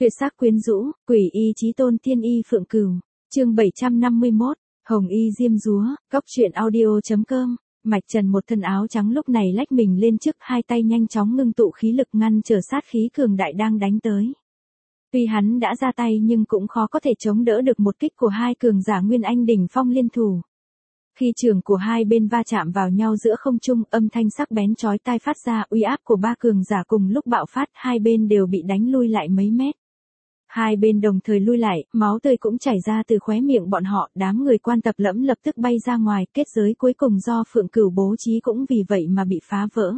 Tuyệt sắc quyến rũ, quỷ y chí tôn tiên y phượng cửu. Chương 751, Hồng y diêm dúa, góc truyện audio.com. Mạch Trần một thân áo trắng lúc này lách mình lên trước, hai tay nhanh chóng ngưng tụ khí lực ngăn trở sát khí cường đại đang đánh tới. Tuy hắn đã ra tay nhưng cũng khó có thể chống đỡ được một kích của hai cường giả Nguyên Anh đỉnh phong liên thủ. Khi trường của hai bên va chạm vào nhau giữa không trung, âm thanh sắc bén chói tai phát ra, uy áp của ba cường giả cùng lúc bạo phát, hai bên đều bị đánh lui lại mấy mét. Hai bên đồng thời lui lại, máu tươi cũng chảy ra từ khóe miệng bọn họ, đám người quan tập lẫm lập tức bay ra ngoài, kết giới cuối cùng do Phượng Cửu bố trí cũng vì vậy mà bị phá vỡ.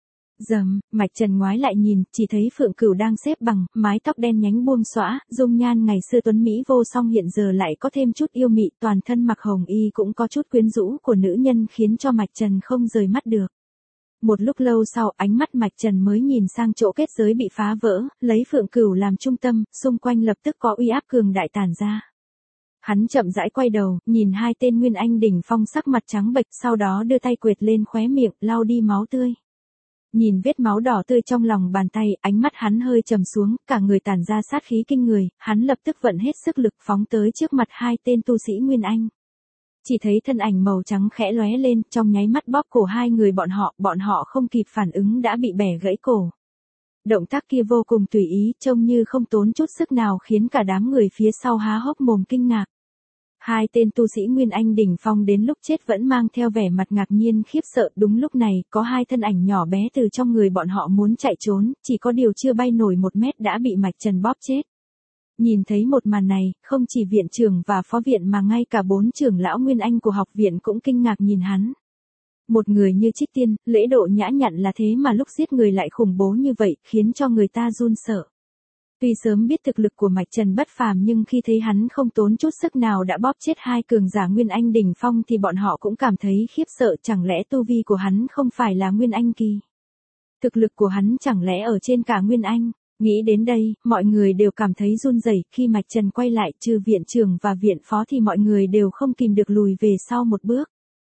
Dầm, Mạch Trần ngoái lại nhìn, chỉ thấy Phượng Cửu đang xếp bằng, mái tóc đen nhánh buông xõa, dung nhan ngày xưa tuấn mỹ vô song hiện giờ lại có thêm chút yêu mị, toàn thân mặc hồng y cũng có chút quyến rũ của nữ nhân khiến cho Mạch Trần không rời mắt được. Một lúc lâu sau, ánh mắt Mạch Trần mới nhìn sang chỗ kết giới bị phá vỡ, lấy Phượng Cửu làm trung tâm, xung quanh lập tức có uy áp cường đại tản ra. Hắn chậm rãi quay đầu, nhìn hai tên Nguyên Anh đỉnh phong sắc mặt trắng bệch, sau đó đưa tay quệt lên khóe miệng, lau đi máu tươi. Nhìn vết máu đỏ tươi trong lòng bàn tay, ánh mắt hắn hơi trầm xuống, cả người tản ra sát khí kinh người, hắn lập tức vận hết sức lực phóng tới trước mặt hai tên tu sĩ Nguyên Anh. Chỉ thấy thân ảnh màu trắng khẽ lóe lên, trong nháy mắt bóp cổ hai người bọn họ không kịp phản ứng đã bị bẻ gãy cổ. Động tác kia vô cùng tùy ý, trông như không tốn chút sức nào khiến cả đám người phía sau há hốc mồm kinh ngạc. Hai tên tu sĩ Nguyên Anh đỉnh phong đến lúc chết vẫn mang theo vẻ mặt ngạc nhiên khiếp sợ, đúng lúc này, có hai thân ảnh nhỏ bé từ trong người bọn họ muốn chạy trốn, chỉ có điều chưa bay nổi 1 mét đã bị Mạch Trần bóp chết. Nhìn thấy một màn này, không chỉ viện trưởng và phó viện mà ngay cả 4 trưởng lão Nguyên Anh của học viện cũng kinh ngạc nhìn hắn. Một người như Trích Tiên, lễ độ nhã nhặn là thế mà lúc giết người lại khủng bố như vậy, khiến cho người ta run sợ. Tuy sớm biết thực lực của Mạch Trần bất phàm nhưng khi thấy hắn không tốn chút sức nào đã bóp chết hai cường giả Nguyên Anh đỉnh phong thì bọn họ cũng cảm thấy khiếp sợ, chẳng lẽ tu vi của hắn không phải là Nguyên Anh kỳ? Thực lực của hắn chẳng lẽ ở trên cả Nguyên Anh? Nghĩ đến đây, mọi người đều cảm thấy run rẩy, khi Mạch Trần quay lại, trừ viện trưởng và viện phó thì mọi người đều không kìm được lùi về sau một bước.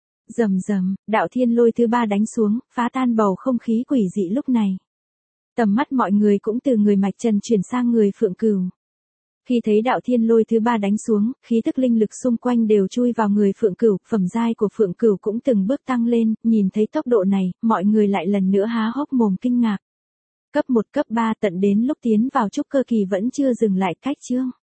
Rầm rầm, đạo thiên lôi thứ 3 đánh xuống, phá tan bầu không khí quỷ dị lúc này. Tầm mắt mọi người cũng từ người Mạch Trần chuyển sang người Phượng Cửu. Khi thấy đạo thiên lôi thứ 3 đánh xuống, khí tức linh lực xung quanh đều chui vào người Phượng Cửu, phẩm giai của Phượng Cửu cũng từng bước tăng lên, nhìn thấy tốc độ này, mọi người lại lần nữa há hốc mồm kinh ngạc. Cấp 1 cấp 3 tận đến lúc tiến vào trúc cơ kỳ vẫn chưa dừng lại cách chương.